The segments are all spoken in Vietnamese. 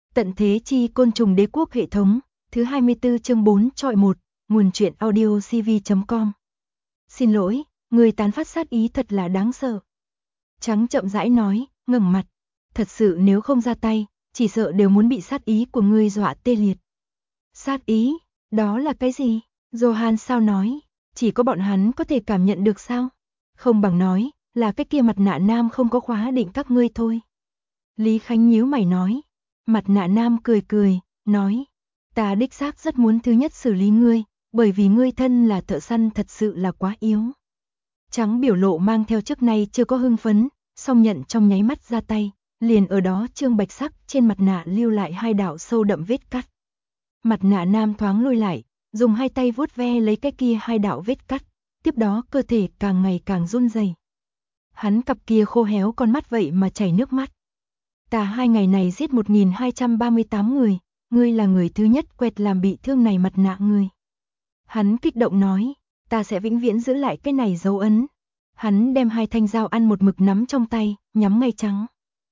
Tận thế chi côn trùng đế quốc hệ thống, thứ 24 chương 4 chọi 1, nguồn truyện audio cv.com. Xin lỗi, người tán phát sát ý thật là đáng sợ. Trắng chậm rãi nói, ngẩng mặt. Thật sự nếu không ra tay, chỉ sợ đều muốn bị sát ý của ngươi dọa tê liệt. Sát ý, đó là cái gì? Johan sao nói, chỉ có bọn hắn có thể cảm nhận được sao? Không bằng nói, là cái kia mặt nạ nam không có khóa định các ngươi thôi. Lý Khánh nhíu mày nói. Mặt nạ nam cười cười, nói, ta đích xác rất muốn thứ nhất xử lý ngươi, bởi vì ngươi thân là thợ săn thật sự là quá yếu. Trắng biểu lộ mang theo trước nay chưa có hưng phấn, song nhận trong nháy mắt ra tay, liền ở đó trương bạch sắc trên mặt nạ lưu lại hai đạo sâu đậm vết cắt. Mặt nạ nam thoáng lùi lại, dùng hai tay vuốt ve lấy cái kia hai đạo vết cắt, tiếp đó cơ thể càng ngày càng run rẩy. Hắn cặp kia khô héo con mắt vậy mà chảy nước mắt. Ta 2 ngày này giết 1238 người, ngươi là người thứ nhất quẹt làm bị thương này mặt nạ ngươi. Hắn kích động nói, ta sẽ vĩnh viễn giữ lại cái này dấu ấn. Hắn đem hai thanh dao ăn một mực nắm trong tay, nhắm ngay Trắng.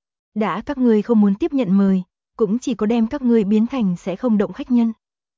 Đã các ngươi không muốn tiếp nhận mời, cũng chỉ có đem các ngươi biến thành sẽ không động khách nhân.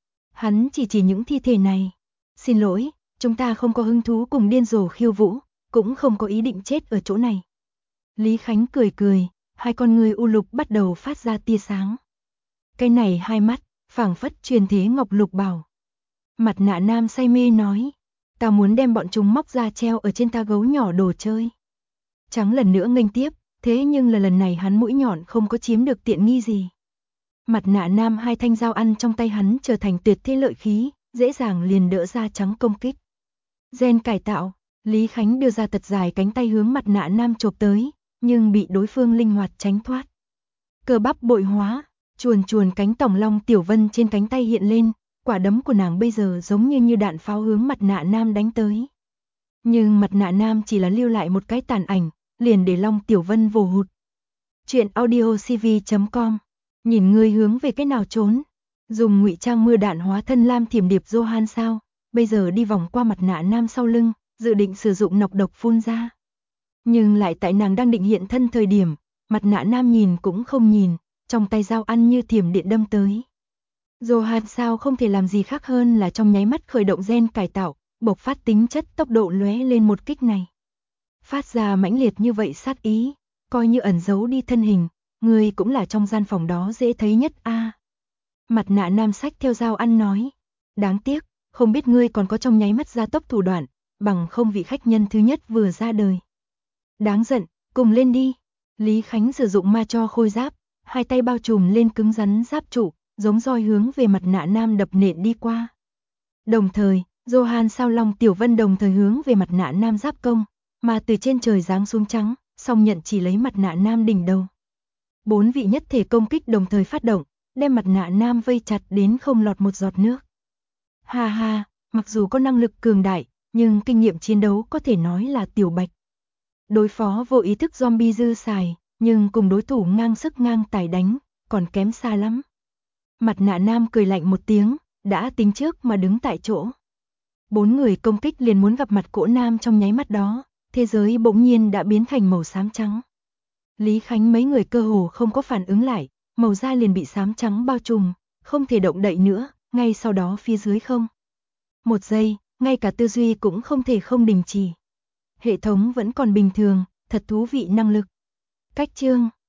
Hắn chỉ những thi thể này. Xin lỗi, chúng ta không có hứng thú cùng điên rồ khiêu vũ, cũng không có ý định chết ở chỗ này. Lý Khánh cười cười. Hai con người u lục bắt đầu phát ra tia sáng. Cái này hai mắt, phảng phất truyền thế ngọc lục bảo. Mặt nạ nam say mê nói, ta muốn đem bọn chúng móc ra treo ở trên ta gấu nhỏ đồ chơi. Trắng lần nữa nghênh tiếp, thế nhưng là lần này hắn mũi nhọn không có chiếm được tiện nghi gì. Mặt nạ nam hai thanh dao ăn trong tay hắn trở thành tuyệt thế lợi khí, dễ dàng liền đỡ ra Trắng công kích. Gen cải tạo, Lý Khánh đưa ra thật dài cánh tay hướng mặt nạ nam chộp tới, nhưng bị đối phương linh hoạt tránh thoát. Cơ bắp bội hóa, chuồn cánh tổng long Tiểu Vân trên cánh tay hiện lên, quả đấm của nàng bây giờ giống như đạn pháo hướng mặt nạ nam đánh tới. Nhưng mặt nạ nam chỉ là lưu lại một cái tàn ảnh, liền để long Tiểu Vân vồ hụt. Chuyện audio cv.com, nhìn ngươi hướng về cái nào trốn, dùng ngụy trang mưa đạn hóa thân lam thiểm điệp Johan sao, bây giờ đi vòng qua mặt nạ nam sau lưng, dự định sử dụng nọc độc phun ra. Nhưng lại tại nàng đang định hiện thân thời điểm, mặt nạ nam nhìn cũng không nhìn, trong tay dao ăn như thiểm điện đâm tới. Johan sao không thể làm gì khác hơn là trong nháy mắt khởi động gen cải tạo, bộc phát tính chất tốc độ lóe lên một kích này. Phát ra mãnh liệt như vậy sát ý, coi như ẩn giấu đi thân hình, người cũng là trong gian phòng đó dễ thấy nhất a. Mặt nạ nam sách theo dao ăn nói, đáng tiếc, không biết ngươi còn có trong nháy mắt gia tốc thủ đoạn, bằng không vị khách nhân thứ nhất vừa ra đời. Đáng giận, cùng lên đi. Lý Khánh sử dụng ma cho khôi giáp, hai tay bao trùm lên cứng rắn giáp trụ, giống roi hướng về mặt nạ nam đập nện đi qua. Đồng thời, Johan sao long Tiểu Vân đồng thời hướng về mặt nạ nam giáp công, mà từ trên trời giáng xuống Trắng, song nhận chỉ lấy mặt nạ nam đỉnh đầu. 4 vị nhất thể công kích đồng thời phát động, đem mặt nạ nam vây chặt đến không lọt một giọt nước. Ha ha, mặc dù có năng lực cường đại, nhưng kinh nghiệm chiến đấu có thể nói là tiểu bạch. Đối phó vô ý thức zombie dư xài, nhưng cùng đối thủ ngang sức ngang tài đánh, còn kém xa lắm. Mặt nạ nam cười lạnh một tiếng, đã tính trước mà đứng tại chỗ. 4 người công kích liền muốn gặp mặt cỗ nam trong nháy mắt đó, thế giới bỗng nhiên đã biến thành màu xám trắng. Lý Khánh mấy người cơ hồ không có phản ứng lại, màu da liền bị xám trắng bao trùm, không thể động đậy nữa, ngay sau đó phía dưới không. 1 giây, ngay cả tư duy cũng không thể không đình chỉ. Hệ thống vẫn còn bình thường, thật thú vị năng lực. Cách chương